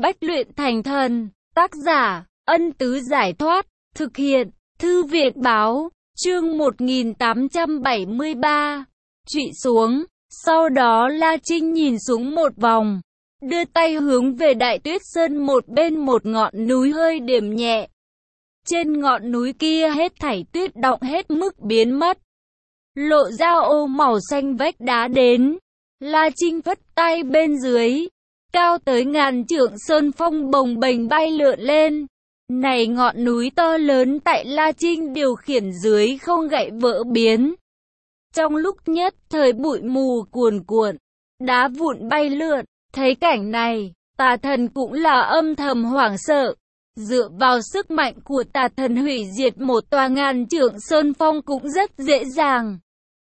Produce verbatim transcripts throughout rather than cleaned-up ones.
Bách luyện thành thần. Tác giả, Ân Tứ Giải Thoát. Thực hiện, Thư viện Báo. Chương một nghìn tám trăm bảy mươi ba. Trụy xuống. Sau đó La Trinh nhìn xuống một vòng, đưa tay hướng về Đại Tuyết Sơn một bên một ngọn núi hơi điểm nhẹ. Trên ngọn núi kia hết thảy tuyết động hết mức biến mất, lộ ra ô màu xanh vách đá đến. La Trinh vất tay bên dưới, cao tới ngàn trượng sơn phong bồng bềnh bay lượn lên. Này ngọn núi to lớn tại La Trinh điều khiển dưới không gãy vỡ biến. Trong lúc nhất thời bụi mù cuồn cuộn, đá vụn bay lượn. Thấy cảnh này, tà thần cũng là âm thầm hoảng sợ. Dựa vào sức mạnh của tà thần hủy diệt một tòa ngàn trượng sơn phong cũng rất dễ dàng.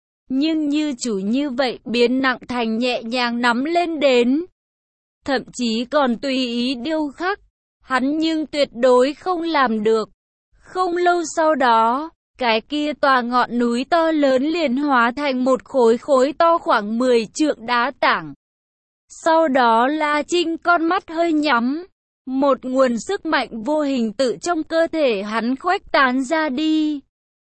Nhưng như chủ như vậy biến nặng thành nhẹ nhàng nắm lên đến. Thậm chí còn tùy ý điêu khắc. Hắn nhưng tuyệt đối không làm được. Không lâu sau đó, cái kia tòa ngọn núi to lớn liền hóa thành một khối khối to khoảng mười trượng đá tảng. Sau đó La Trinh con mắt hơi nhắm. Một nguồn sức mạnh vô hình tự trong cơ thể hắn khuếch tán ra đi.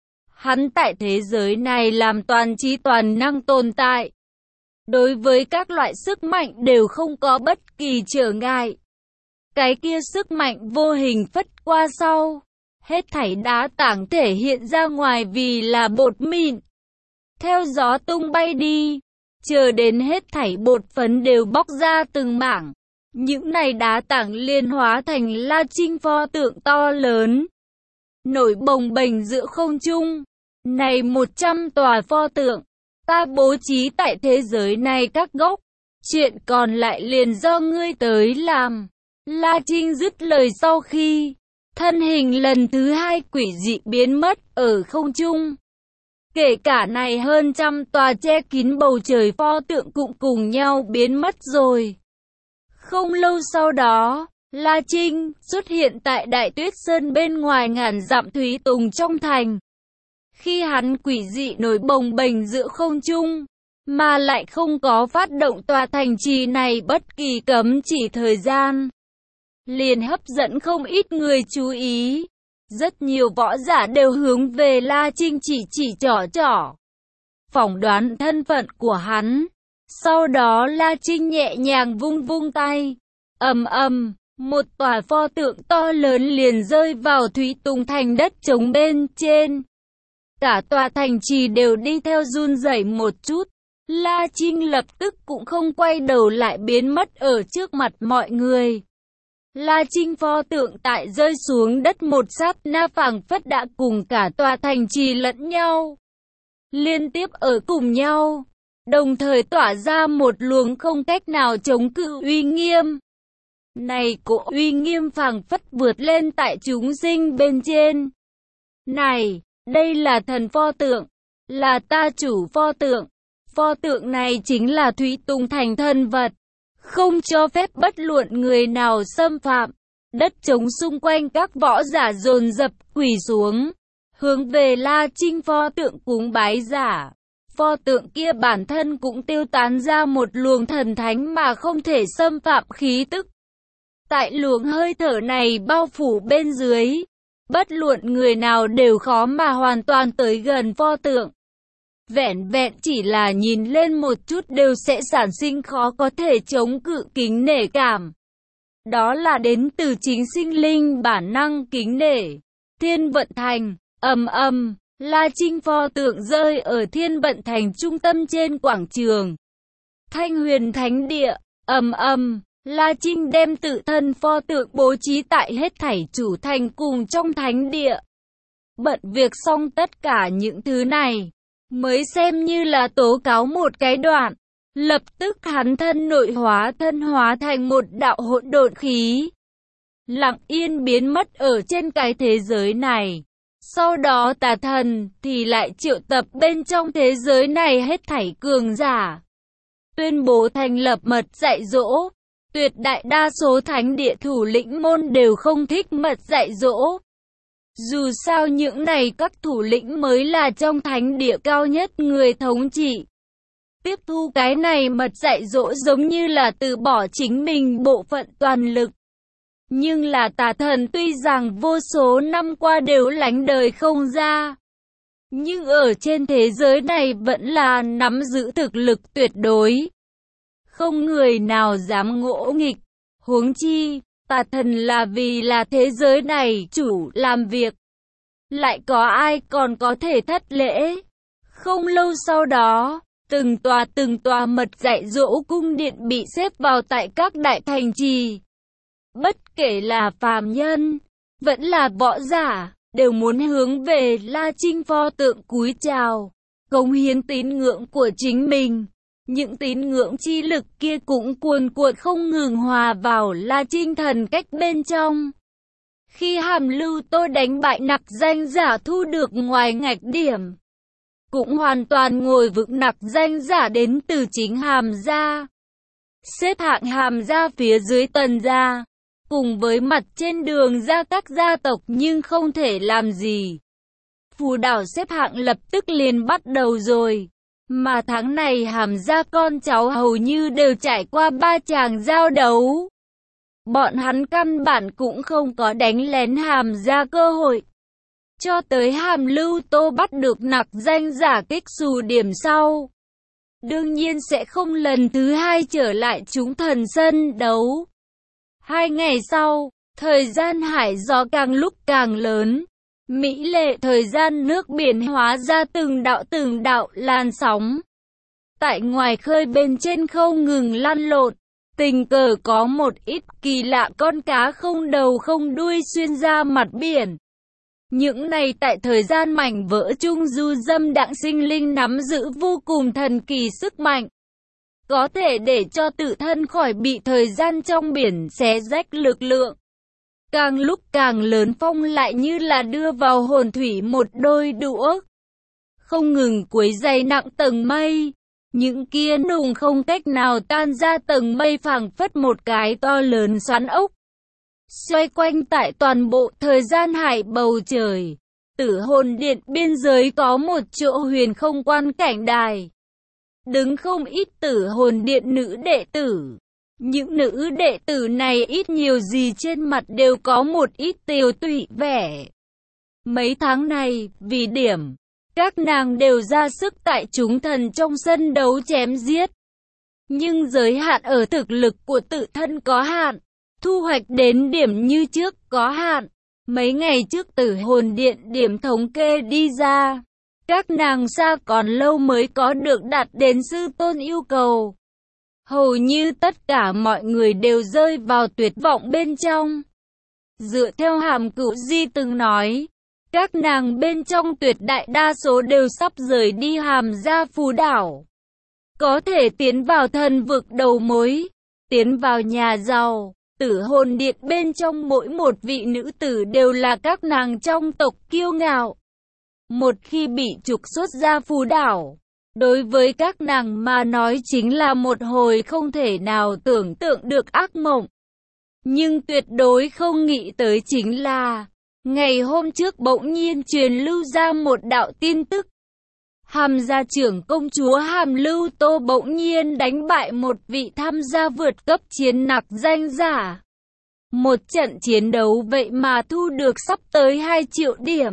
Hắn tại thế giới này làm toàn trí toàn năng tồn tại. Đối với các loại sức mạnh đều không có bất kỳ trở ngại. Cái kia sức mạnh vô hình phất qua sau. Hết thảy đá tảng thể hiện ra ngoài vì là bột mịn. Theo gió tung bay đi. Chờ đến hết thảy bột phấn đều bóc ra từng mảng. Những này đá tảng liên hóa thành La Trinh pho tượng to lớn. Nổi bồng bềnh giữa không trung. Này một trăm tòa pho tượng. Ta bố trí tại thế giới này các góc. Chuyện còn lại liền do ngươi tới làm. La Trinh dứt lời sau khi thân hình lần thứ hai quỷ dị biến mất ở không trung. Kể cả này hơn trăm tòa che kín bầu trời pho tượng cũng cùng nhau biến mất rồi. Không lâu sau đó, La Trinh xuất hiện tại Đại Tuyết Sơn bên ngoài ngàn dặm Thúy Tùng trong thành. Khi hắn quỷ dị nổi bồng bềnh giữa không trung, mà lại không có phát động tòa thành trì này bất kỳ cấm chỉ thời gian, liền hấp dẫn không ít người chú ý. Rất nhiều võ giả đều hướng về La Trinh chỉ chỉ trỏ trỏ, phỏng đoán thân phận của hắn. Sau đó La Trinh nhẹ nhàng vung vung tay, ầm ầm, một tòa pho tượng to lớn liền rơi vào Thúy Tùng thành đất trống bên trên. Cả tòa thành trì đều đi theo run rẩy một chút. La Trinh lập tức cũng không quay đầu lại biến mất ở trước mặt mọi người. La Trinh pho tượng tại rơi xuống đất một sát na phảng phất đã cùng cả tòa thành trì lẫn nhau, liên tiếp ở cùng nhau, đồng thời tỏa ra một luồng không cách nào chống cự uy nghiêm. Này cỗ uy nghiêm phảng phất vượt lên tại chúng sinh bên trên. Này, đây là thần pho tượng, là ta chủ pho tượng. Pho tượng này chính là Thúy Tùng thành thân vật, không cho phép bất luận người nào xâm phạm. Đất trống xung quanh các võ giả dồn dập quỳ xuống, hướng về La Trinh pho tượng cúng bái giả. Pho tượng kia bản thân cũng tiêu tán ra một luồng thần thánh mà không thể xâm phạm khí tức. Tại luồng hơi thở này bao phủ bên dưới, bất luận người nào đều khó mà hoàn toàn tới gần pho tượng. Vẹn vẹn chỉ là nhìn lên một chút đều sẽ sản sinh khó có thể chống cự kính nể cảm. Đó là đến từ chính sinh linh bản năng kính nể. Thiên Vận Thành, ầm ầm, La Trinh pho tượng rơi ở Thiên Vận Thành trung tâm trên quảng trường. Thanh Huyền Thánh Địa, ầm ầm, La Trinh đem tự thân pho tượng bố trí tại hết thảy chủ thành cùng trong thánh địa. Bận việc xong tất cả những thứ này, mới xem như là tố cáo một cái đoạn. Lập tức hắn thân nội hóa thân hóa thành một đạo hỗn độn khí, lặng yên biến mất ở trên cái thế giới này. Sau đó tà thần thì lại triệu tập bên trong thế giới này hết thảy cường giả, tuyên bố thành lập mật dạy dỗ. Tuyệt đại đa số thánh địa thủ lĩnh môn đều không thích mật dạy dỗ. Dù sao những này các thủ lĩnh mới là trong thánh địa cao nhất người thống trị. Tiếp thu cái này mật dạy dỗ giống như là từ bỏ chính mình bộ phận toàn lực. Nhưng là tà thần tuy rằng vô số năm qua đều lánh đời không ra, nhưng ở trên thế giới này vẫn là nắm giữ thực lực tuyệt đối. Không người nào dám ngỗ nghịch, huống chi, tà thần là vì là thế giới này chủ làm việc. Lại có ai còn có thể thất lễ? Không lâu sau đó, từng tòa từng tòa mật dạy dỗ cung điện bị xếp vào tại các đại thành trì. Bất kể là phàm nhân, vẫn là võ giả, đều muốn hướng về La Trinh pho tượng cúi chào, cống hiến tín ngưỡng của chính mình. Những tín ngưỡng chi lực kia cũng cuồn cuộn không ngừng hòa vào La Trinh thần cách bên trong. Khi Hàm Lưu Tô đánh bại nặc danh giả thu được ngoài ngạch điểm, cũng hoàn toàn ngồi vững nặc danh giả đến từ chính Hàm gia. Xếp hạng Hàm gia phía dưới Tần gia, cùng với mặt trên Đường gia các gia tộc nhưng không thể làm gì. Phù đảo xếp hạng lập tức liền bắt đầu rồi. Mà tháng này Hàm gia con cháu hầu như đều trải qua ba tràng giao đấu. Bọn hắn căn bản cũng không có đánh lén Hàm gia cơ hội. Cho tới Hàm Lưu Tô bắt được nặc danh giả kích xù điểm sau, đương nhiên sẽ không lần thứ hai trở lại chúng thần sân đấu. Hai ngày sau, thời gian hải gió càng lúc càng lớn. Mỹ lệ thời gian nước biển hóa ra từng đạo từng đạo làn sóng. Tại ngoài khơi bên trên không ngừng lăn lộn, tình cờ có một ít kỳ lạ con cá không đầu không đuôi xuyên ra mặt biển. Những này tại thời gian mảnh vỡ trung du dâm đặng sinh linh nắm giữ vô cùng thần kỳ sức mạnh. Có thể để cho tự thân khỏi bị thời gian trong biển xé rách lực lượng. Càng lúc càng lớn phong lại như là đưa vào hồn thủy một đôi đũa. Không ngừng quấy dày nặng tầng mây. Những kia nùng không cách nào tan ra tầng mây phảng phất một cái to lớn xoắn ốc. Xoay quanh tại toàn bộ thời gian hải bầu trời. Tử hồn điện biên giới có một chỗ huyền không quan cảnh đài. Đứng không ít tử hồn điện nữ đệ tử. Những nữ đệ tử này ít nhiều gì trên mặt đều có một ít tiều tụy vẻ. Mấy tháng này, vì điểm, các nàng đều ra sức tại chúng thần trong sân đấu chém giết. Nhưng giới hạn ở thực lực của tự thân có hạn, thu hoạch đến điểm như trước có hạn. Mấy ngày trước tử hồn điện điểm thống kê đi ra, các nàng xa còn lâu mới có được đạt đến sư tôn yêu cầu. Hầu như tất cả mọi người đều rơi vào tuyệt vọng bên trong. Dựa theo Hàm Cửu Di từng nói, các nàng bên trong tuyệt đại đa số đều sắp rời đi Hàm gia phù đảo. Có thể tiến vào thần vực đầu mối, tiến vào nhà giàu, tử hồn điện bên trong mỗi một vị nữ tử đều là các nàng trong tộc kiêu ngạo. Một khi bị trục xuất ra phù đảo, đối với các nàng mà nói chính là một hồi không thể nào tưởng tượng được ác mộng. Nhưng tuyệt đối không nghĩ tới chính là, ngày hôm trước bỗng nhiên truyền lưu ra một đạo tin tức. Hàm gia trưởng công chúa Hàm Lưu Tô bỗng nhiên đánh bại một vị tham gia vượt cấp chiến nặc danh giả. Một trận chiến đấu vậy mà thu được sắp tới hai triệu điểm.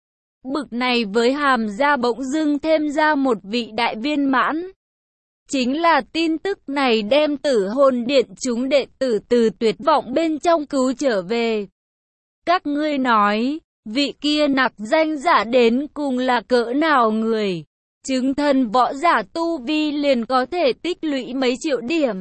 Bực này với Hàm gia bỗng dưng thêm ra một vị đại viên mãn. Chính là tin tức này đem tử hồn điện chúng đệ tử từ tuyệt vọng bên trong cứu trở về. Các ngươi nói, vị kia nặc danh giả đến cùng là cỡ nào người? Chứng thân võ giả tu vi liền có thể tích lũy mấy triệu điểm.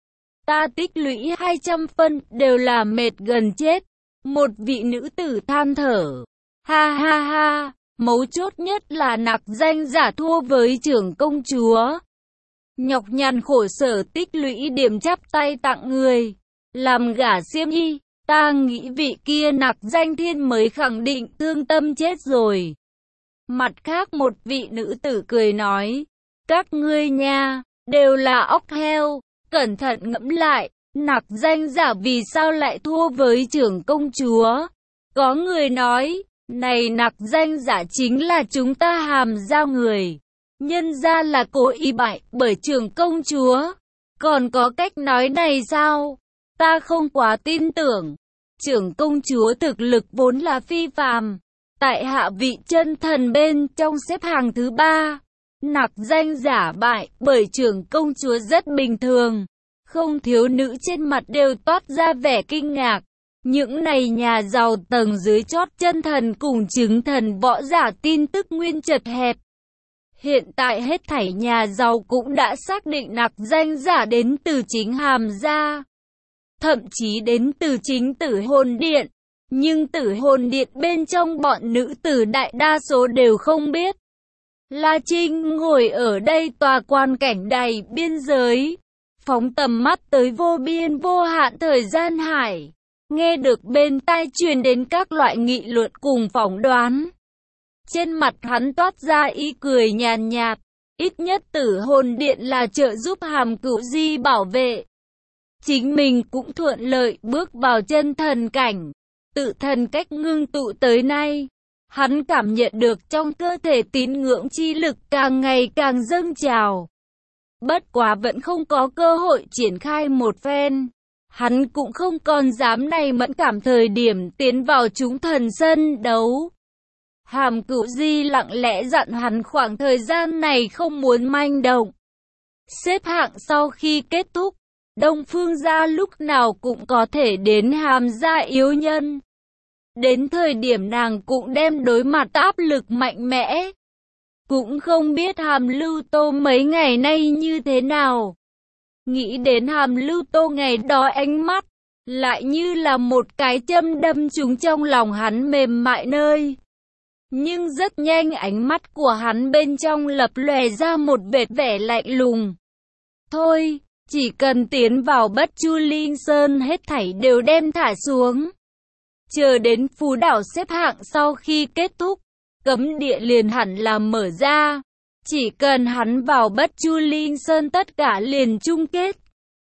Ta tích lũy hai trăm phân đều là mệt gần chết. Một vị nữ tử than thở. Ha ha ha, mấu chốt nhất là nặc danh giả thua với trưởng công chúa. Nhọc nhằn khổ sở tích lũy điểm chắp tay tặng người. Làm gả xiêm y, ta nghĩ vị kia nặc danh thiên mới khẳng định thương tâm chết rồi. Mặt khác một vị nữ tử cười nói, các ngươi nha, đều là óc heo, cẩn thận ngẫm lại, nặc danh giả vì sao lại thua với trưởng công chúa. Có người nói, này nặc danh giả chính là chúng ta Hàm gia người. Nhân ra là cố ý bại bởi trưởng công chúa. Còn có cách nói này sao? Ta không quá tin tưởng. Trưởng công chúa thực lực vốn là phi phàm, tại hạ vị chân thần bên trong xếp hàng thứ ba. Nặc danh giả bại bởi trưởng công chúa rất bình thường, không thiếu nữ trên mặt đều toát ra vẻ kinh ngạc. Những này nhà giàu tầng dưới chót chân thần cùng chứng thần võ giả tin tức nguyên chật hẹp. Hiện tại hết thảy nhà giàu cũng đã xác định nặc danh giả đến từ chính Hàm gia, thậm chí đến từ chính Tử Hồn Điện. Nhưng Tử Hồn Điện bên trong bọn nữ tử đại đa số đều không biết. La Trinh ngồi ở đây tòa quan cảnh đầy biên giới, phóng tầm mắt tới vô biên vô hạn thời gian hải, nghe được bên tai truyền đến các loại nghị luận cùng phỏng đoán. Trên mặt hắn toát ra ý cười nhàn nhạt, ít nhất Tử Hồn Điện là trợ giúp Hàm Cửu Di bảo vệ. Chính mình cũng thuận lợi bước vào chân thần cảnh, tự thần cách ngưng tụ tới nay. Hắn cảm nhận được trong cơ thể tín ngưỡng chi lực càng ngày càng dâng trào. Bất quá vẫn không có cơ hội triển khai một phen. Hắn cũng không còn dám này mẫn cảm thời điểm tiến vào chúng thần sân đấu. Hàm Cửu Di lặng lẽ dặn hắn khoảng thời gian này không muốn manh động. Xếp hạng sau khi kết thúc, Đông Phương gia lúc nào cũng có thể đến Hàm gia yếu nhân. Đến thời điểm nàng cũng đem đối mặt áp lực mạnh mẽ. Cũng không biết Hàm Lưu Tô mấy ngày nay như thế nào. Nghĩ đến Hàm Lưu Tô ngày đó ánh mắt, lại như là một cái châm đâm trúng trong lòng hắn mềm mại nơi. Nhưng rất nhanh ánh mắt của hắn bên trong lập lòe ra một vệt vẻ lạnh lùng. Thôi, chỉ cần tiến vào Bất Chu Linh Sơn hết thảy đều đem thả xuống. Chờ đến phù đảo xếp hạng sau khi kết thúc, cấm địa liền hẳn là mở ra. Chỉ cần hắn vào Bất Chu Linh Sơn tất cả liền chung kết.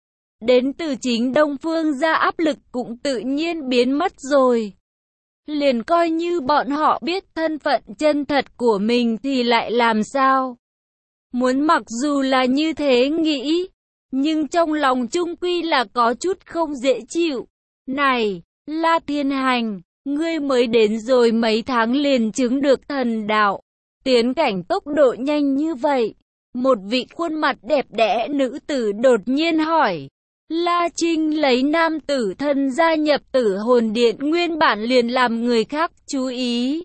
Đến từ chính Đông Phương gia áp lực cũng tự nhiên biến mất rồi. Liền coi như bọn họ biết thân phận chân thật của mình thì lại làm sao? Muốn mặc dù là như thế nghĩ, nhưng trong lòng chung quy là có chút không dễ chịu. Này, La Thiên Hành, ngươi mới đến rồi mấy tháng liền chứng được thần đạo, tiến cảnh tốc độ nhanh như vậy. Một vị khuôn mặt đẹp đẽ nữ tử đột nhiên hỏi. La Trinh lấy nam tử thân gia nhập Tử Hồn Điện nguyên bản liền làm người khác chú ý.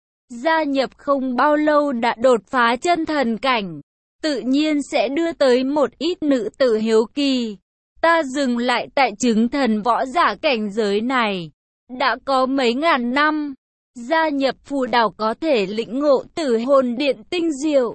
Gia nhập không bao lâu đã đột phá chân thần cảnh, tự nhiên sẽ đưa tới một ít nữ tử hiếu kỳ. Ta dừng lại tại chứng thần võ giả cảnh giới này, đã có mấy ngàn năm. Gia nhập phù đảo có thể lĩnh ngộ Tử Hồn Điện tinh diệu,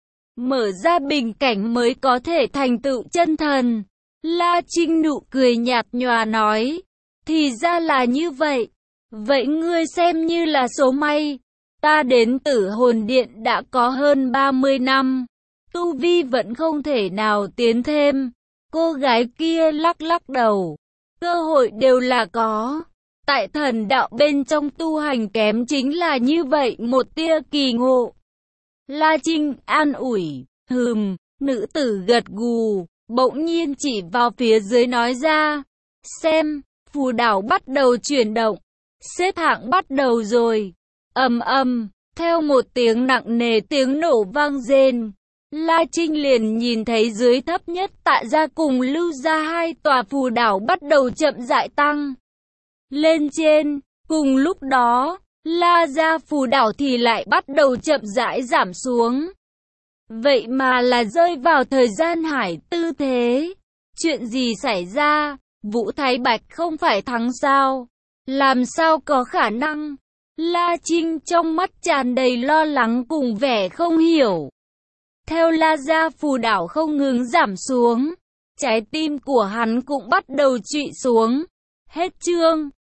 mở ra bình cảnh mới có thể thành tựu chân thần. La Trinh nụ cười nhạt nhòa nói, thì ra là như vậy. Vậy ngươi xem như là số may. Ta đến Tử Hồn Điện đã có hơn ba mươi năm, tu vi vẫn không thể nào tiến thêm. Cô gái kia lắc lắc đầu, cơ hội đều là có. Tại thần đạo bên trong tu hành kém chính là như vậy một tia kỳ ngộ. La Trinh an ủi, hừm, nữ tử gật gù, bỗng nhiên chỉ vào phía dưới nói ra, xem, phù đảo bắt đầu chuyển động, xếp hạng bắt đầu rồi. Ầm ầm, theo một tiếng nặng nề tiếng nổ vang rền, La Trinh liền nhìn thấy dưới thấp nhất Tạ gia cùng Lưu gia hai tòa phù đảo bắt đầu chậm rãi tăng lên trên. Cùng lúc đó, La gia phù đảo thì lại bắt đầu chậm rãi giảm xuống. Vậy mà là rơi vào thời gian hải tư thế. Chuyện gì xảy ra? Vũ Thái Bạch không phải thắng sao? Làm sao có khả năng? La Trinh trong mắt tràn đầy lo lắng cùng vẻ không hiểu. Theo La gia phù đảo không ngừng giảm xuống, trái tim của hắn cũng bắt đầu trụy xuống. Hết chương.